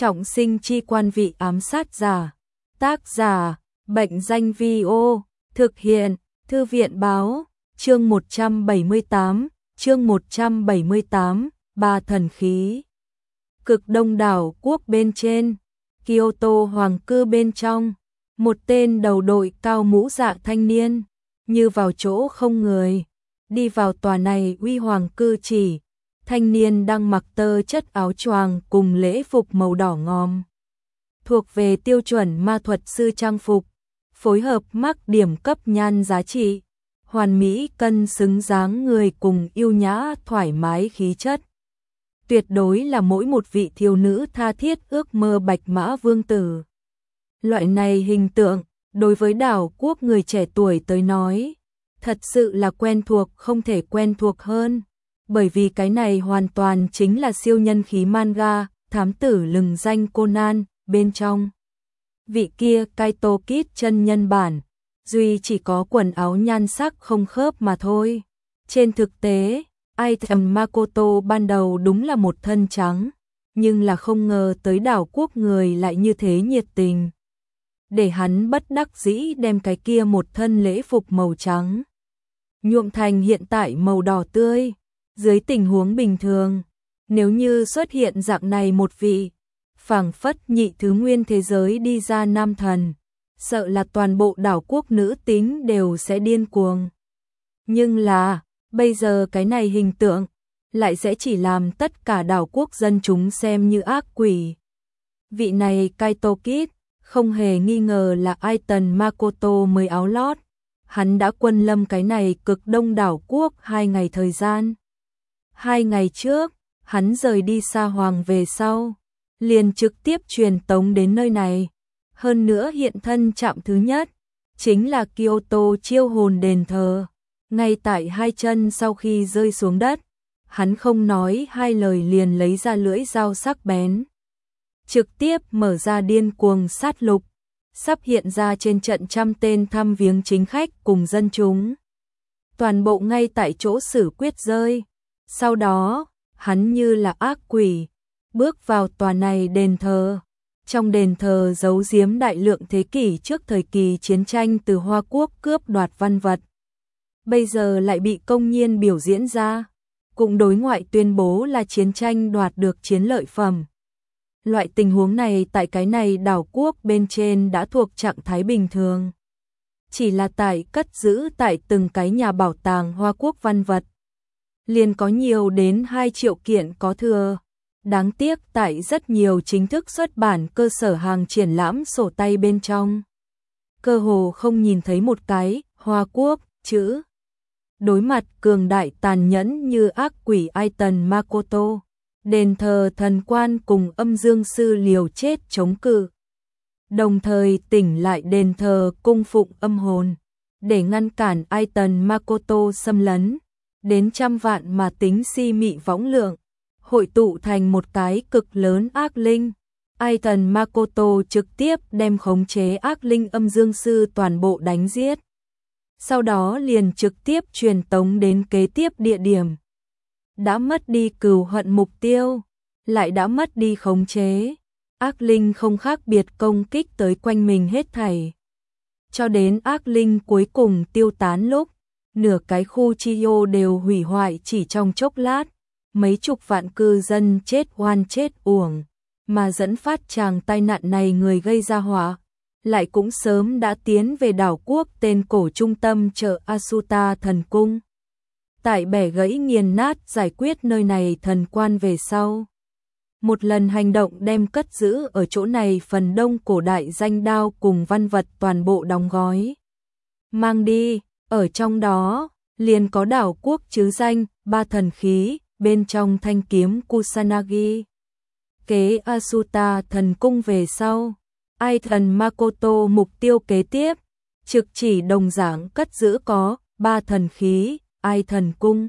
Trọng sinh chi quan vị ám sát giả. Tác giả, Bệnh danh Vi-ô, thực hiện, Thư viện báo, chương 178, ba thần khí. Cực đông đảo quốc bên trên, Kyoto hoàng cư bên trong, một tên đầu đội cao mũ dạ thanh niên, như vào chỗ không người, đi vào tòa này uy hoàng cư chỉ. Thanh niên đang mặc tơ chất áo choàng cùng lễ phục màu đỏ ngòm, thuộc về tiêu chuẩn ma thuật sư trang phục, phối hợp mắc điểm cấp nhan giá trị, hoàn mỹ cân xứng dáng người cùng yêu nhã thoải mái khí chất. Tuyệt đối là mỗi một vị thiếu nữ tha thiết ước mơ bạch mã vương tử. Loại này hình tượng, đối với đảo quốc người trẻ tuổi tới nói, thật sự là quen thuộc không thể quen thuộc hơn. Bởi vì cái này hoàn toàn chính là siêu nhân khí manga, thám tử lừng danh Conan, bên trong. Vị kia Kaito Kid chân nhân bản, duy chỉ có quần áo nhan sắc không khớp mà thôi. Trên thực tế, Item Makoto ban đầu đúng là một thân trắng, nhưng là không ngờ tới đảo quốc người lại như thế nhiệt tình. Để hắn bất đắc dĩ đem cái kia một thân lễ phục màu trắng nhuộm thành hiện tại màu đỏ tươi. Dưới tình huống bình thường, nếu như xuất hiện dạng này một vị phảng phất nhị thứ nguyên thế giới đi ra nam thần, sợ là toàn bộ đảo quốc nữ tính đều sẽ điên cuồng. Nhưng là, bây giờ cái này hình tượng lại sẽ chỉ làm tất cả đảo quốc dân chúng xem như ác quỷ. Vị này Kaito Kid không hề nghi ngờ là Item Makoto mới áo lót. Hắn đã quân lâm cái này cực đông đảo quốc 2 ngày thời gian. 2 ngày trước, hắn rời đi Sa Hoàng về sau, liền trực tiếp truyền tống đến nơi này. Hơn nữa hiện thân chạm thứ nhất, chính là Kyoto chiêu hồn đền thờ. Ngay tại hai chân sau khi rơi xuống đất, hắn không nói hai lời liền lấy ra lưỡi dao sắc bén. Trực tiếp mở ra điên cuồng sát lục, sắp hiện ra trên trận trăm tên thăm viếng chính khách cùng dân chúng. Toàn bộ ngay tại chỗ xử quyết rơi. Sau đó, hắn như là ác quỷ, bước vào tòa này đền thờ. Trong đền thờ giấu giếm đại lượng thế kỷ trước thời kỳ chiến tranh từ Hoa Quốc cướp đoạt văn vật. Bây giờ lại bị công nhiên biểu diễn ra, cùng đối ngoại tuyên bố là chiến tranh đoạt được chiến lợi phẩm. Loại tình huống này tại cái này đảo quốc bên trên đã thuộc trạng thái bình thường. Chỉ là tại cất giữ tại từng cái nhà bảo tàng Hoa Quốc văn vật, liền có nhiều đến 2 triệu kiện có thừa. Đáng tiếc tại rất nhiều chính thức xuất bản cơ sở hàng triển lãm sổ tay bên trong, cơ hồ không nhìn thấy một cái Hoa Quốc chữ. Đối mặt cường đại tàn nhẫn như ác quỷ Item Makoto, đền thờ thần quan cùng âm dương sư liều chết chống cự, đồng thời tỉnh lại đền thờ cung phụng âm hồn, để ngăn cản Item Makoto xâm lấn. Đến trăm vạn mà tính si mị võng lượng, hội tụ thành một cái cực lớn ác linh. Item Makoto trực tiếp đem khống chế ác linh âm dương sư toàn bộ đánh giết. Sau đó liền trực tiếp truyền tống đến kế tiếp địa điểm. Đã mất đi cừu hận mục tiêu, lại đã mất đi khống chế. Ác linh không khác biệt công kích tới quanh mình hết thảy. Cho đến ác linh cuối cùng tiêu tán lúc, nửa cái khu Chiyo đều hủy hoại chỉ trong chốc lát, mấy chục vạn cư dân chết oan chết uổng, mà dẫn phát tràng tai nạn này người gây ra họa, lại cũng sớm đã tiến về đảo quốc tên cổ trung tâm chợ Asuta thần cung. Tại bẻ gãy nghiền nát giải quyết nơi này thần quan về sau, một lần hành động đem cất giữ ở chỗ này phần đông cổ đại danh đao cùng văn vật toàn bộ đóng gói, mang đi. Ở trong đó, liền có đảo quốc chứ danh, 3 thần khí, bên trong thanh kiếm Kusanagi. Kế Asuta thần cung về sau, Item Makoto mục tiêu kế tiếp, trực chỉ đồng dạng cất giữ có 3 thần khí, Ai thần cung.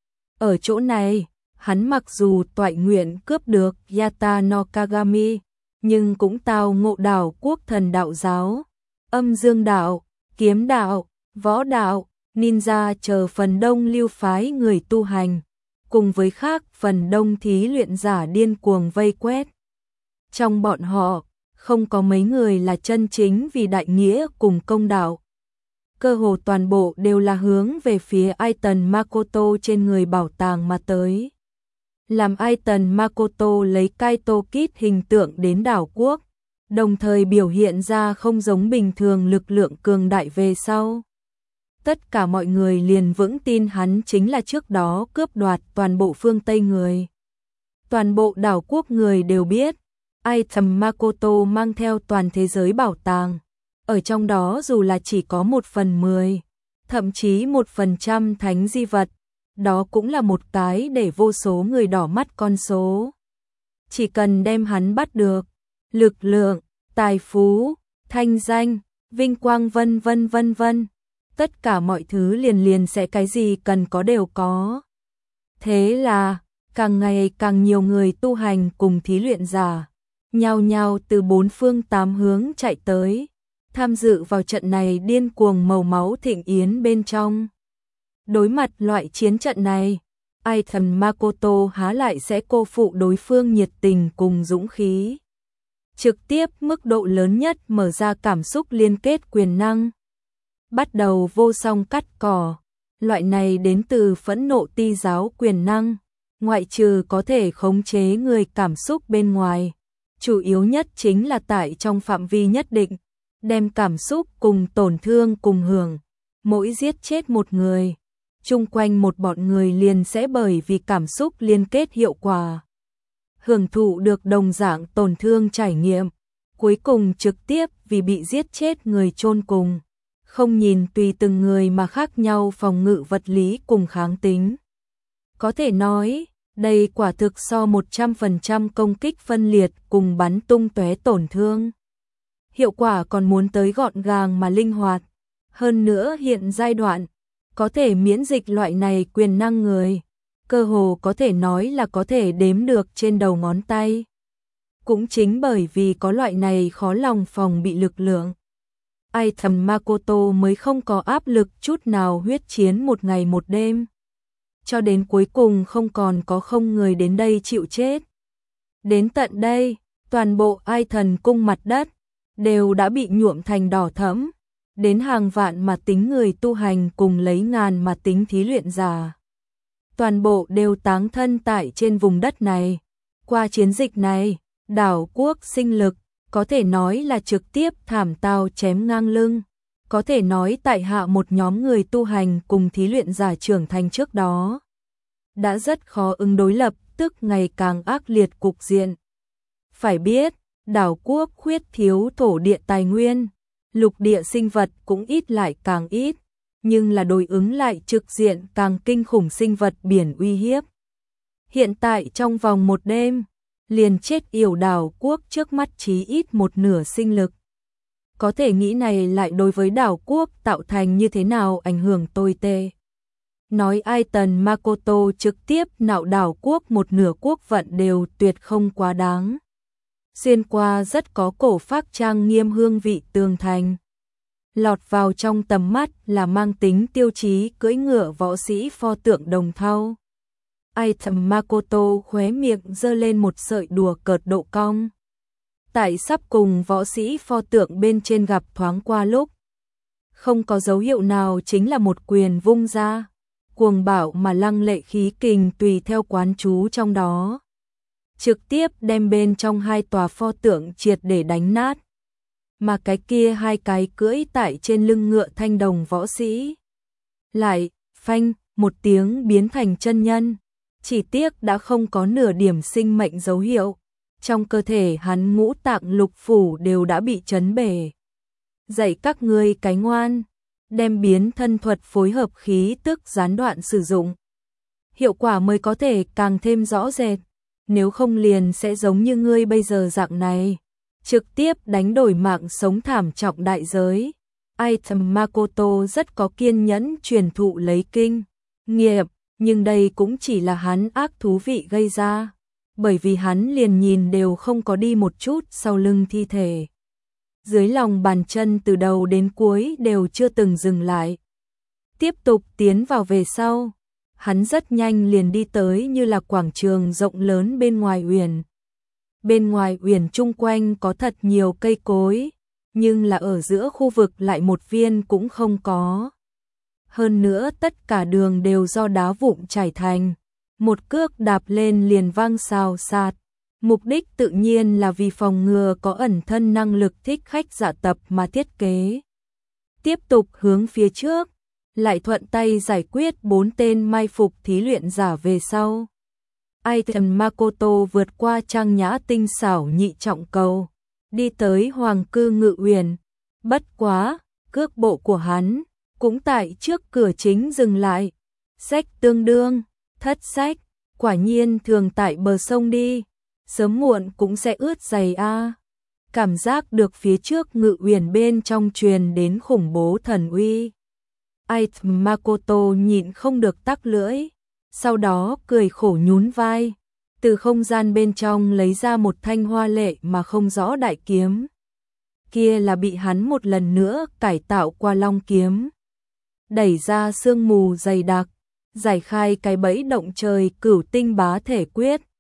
Ở chỗ này, hắn mặc dù toại nguyện cướp được Yata no Kagami, nhưng cũng tao ngộ đảo quốc thần đạo giáo, âm dương đạo, kiếm đạo, võ đạo, ninja chờ phần đông lưu phái người tu hành, cùng với khác phần đông thí luyện giả điên cuồng vây quét. Trong bọn họ, không có mấy người là chân chính vì đại nghĩa cùng công đạo. Cơ hồ toàn bộ đều là hướng về phía Aiton Makoto trên người bảo tàng mà tới. Làm Aiton Makoto lấy Kaito Kid hình tượng đến đảo quốc, đồng thời biểu hiện ra không giống bình thường lực lượng cường đại về sau. Tất cả mọi người liền vững tin hắn chính là trước đó cướp đoạt toàn bộ phương Tây người. Toàn bộ đảo quốc người đều biết, Aiton Makoto mang theo toàn thế giới bảo tàng. Ở trong đó dù là chỉ có 1/10, thậm chí 1% thánh di vật, đó cũng là một cái để vô số người đỏ mắt con số. Chỉ cần đem hắn bắt được, lực lượng, tài phú, thanh danh, vinh quang vân vân, tất cả mọi thứ liền sẽ cái gì cần có đều có. Thế là, càng ngày càng nhiều người tu hành cùng thí luyện giả, nhao nhao từ bốn phương tám hướng chạy tới, tham dự vào trận này điên cuồng màu máu thịnh yến bên trong. Đối mặt loại chiến trận này, Aiton Makoto há lại sẽ cô phụ đối phương nhiệt tình cùng dũng khí. Trực tiếp mức độ lớn nhất mở ra cảm xúc liên kết quyền năng. Bắt đầu vô song cắt cỏ, loại này đến từ phẫn nộ ti giáo quyền năng, ngoại trừ có thể khống chế người cảm xúc bên ngoài, chủ yếu nhất chính là tại trong phạm vi nhất định, đem cảm xúc cùng tổn thương cùng hưởng, mỗi giết chết một người, chung quanh một bọn người liền sẽ bởi vì cảm xúc liên kết hiệu quả, hưởng thụ được đồng dạng tổn thương trải nghiệm, cuối cùng trực tiếp vì bị giết chết người chôn cùng, không nhìn tùy từng người mà khác nhau phòng ngự vật lý cùng kháng tính. Có thể nói, đây quả thực so 100% công kích phân liệt cùng bắn tung tóe tổn thương. Hiệu quả còn muốn tới gọn gàng mà linh hoạt. Hơn nữa hiện giai đoạn, có thể miễn dịch loại này quyền năng người, cơ hồ có thể nói là có thể đếm được trên đầu ngón tay. Cũng chính bởi vì có loại này khó lòng phòng bị lực lượng, Aiton Makoto mới không có áp lực chút nào huyết chiến một ngày một đêm. Cho đến cuối cùng không còn có không người đến đây chịu chết. Đến tận đây, toàn bộ Aiton cung mặt đất đều đã bị nhuộm thành đỏ thẫm, đến hàng vạn mà tính người tu hành cùng lấy ngàn mà tính thí luyện giả. Toàn bộ đều táng thân tại trên vùng đất này. Qua chiến dịch này, đảo quốc sinh lực có thể nói là trực tiếp thảm tao chém ngang lưng. Có thể nói tại hạ một nhóm người tu hành cùng thí luyện giả trưởng thành trước đó. Đã rất khó ứng đối lập tức ngày càng ác liệt cục diện. Phải biết, đảo quốc khuyết thiếu thổ địa tài nguyên, lục địa sinh vật cũng ít lại càng ít, nhưng là đối ứng lại trực diện càng kinh khủng sinh vật biển uy hiếp. Hiện tại trong vòng một đêm, liền chết yểu đảo quốc trước mắt chí ít một nửa sinh lực. Có thể nghĩ này lại đối với đảo quốc tạo thành như thế nào ảnh hưởng tồi tệ. Nói Aiton Makoto trực tiếp nạo đảo quốc một nửa quốc vận đều tuyệt không quá đáng. Xuyên qua rất có cổ phác trang nghiêm hương vị tường thành. Lọt vào trong tầm mắt là mang tính tiêu chí cưỡi ngựa võ sĩ pho tượng đồng thau. Aiton Makoto khóe miệng giơ lên một sợi đùa cợt độ cong. Tại sắp cùng võ sĩ pho tượng bên trên gặp thoáng qua lúc, không có dấu hiệu nào chính là một quyền vung ra, cuồng bạo mà lăng lệ khí kình tùy theo quán chú trong đó, trực tiếp đem bên trong hai tòa pho tượng triệt để đánh nát. Mà cái kia hai cái cưỡi tại trên lưng ngựa thanh đồng võ sĩ lại phanh một tiếng biến thành chân nhân, chỉ tiếc đã không có nửa điểm sinh mệnh dấu hiệu. Trong cơ thể hắn ngũ tạng lục phủ đều đã bị chấn bể. Dạy các ngươi cái ngoan, đem biến thân thuật phối hợp khí tức gián đoạn sử dụng. Hiệu quả mới có thể càng thêm rõ rệt, nếu không liền sẽ giống như ngươi bây giờ dạng này, trực tiếp đánh đổi mạng sống thảm trọng đại giới. Aiton Makoto rất có kiên nhẫn truyền thụ lấy kinh nghiệm, nhưng đây cũng chỉ là hắn ác thú vị gây ra. Bởi vì hắn liền nhìn đều không có đi một chút sau lưng thi thể. Dưới lòng bàn chân từ đầu đến cuối đều chưa từng dừng lại. Tiếp tục tiến vào về sau, hắn rất nhanh liền đi tới như là quảng trường rộng lớn bên ngoài uyển. bên ngoài uyển chung quanh có thật nhiều cây cối, nhưng là ở giữa khu vực lại một viên cũng không có. Hơn nữa tất cả đường đều do đá vụn trải thành, một cước đạp lên liền vang xào xạc. Mục đích tự nhiên là vì phòng ngừa có ẩn thân năng lực thích khách giả tập mà thiết kế. Tiếp tục hướng phía trước, lại thuận tay giải quyết 4 tên mai phục thí luyện giả về sau. Aiton Makoto vượt qua trang nhã tinh xảo nhị trọng cầu, đi tới Hoàng cư Ngự Uyển. Bất quá, cước bộ của hắn cũng tại trước cửa chính dừng lại. Sách tương đương, thất sách, quả nhiên thường tại bờ sông đi, sớm muộn cũng sẽ ướt giày a. Cảm giác được phía trước Ngự Uyển bên trong truyền đến khủng bố thần uy. Aiton Makoto nhịn không được tắc lưỡi, sau đó cười khổ nhún vai, từ không gian bên trong lấy ra một thanh hoa lệ mà không rõ đại kiếm. Kia là bị hắn một lần nữa cải tạo qua long kiếm. Đẩy ra sương mù dày đặc, giải khai cái bẫy động trời Cửu Tinh Bá Thể Quyết,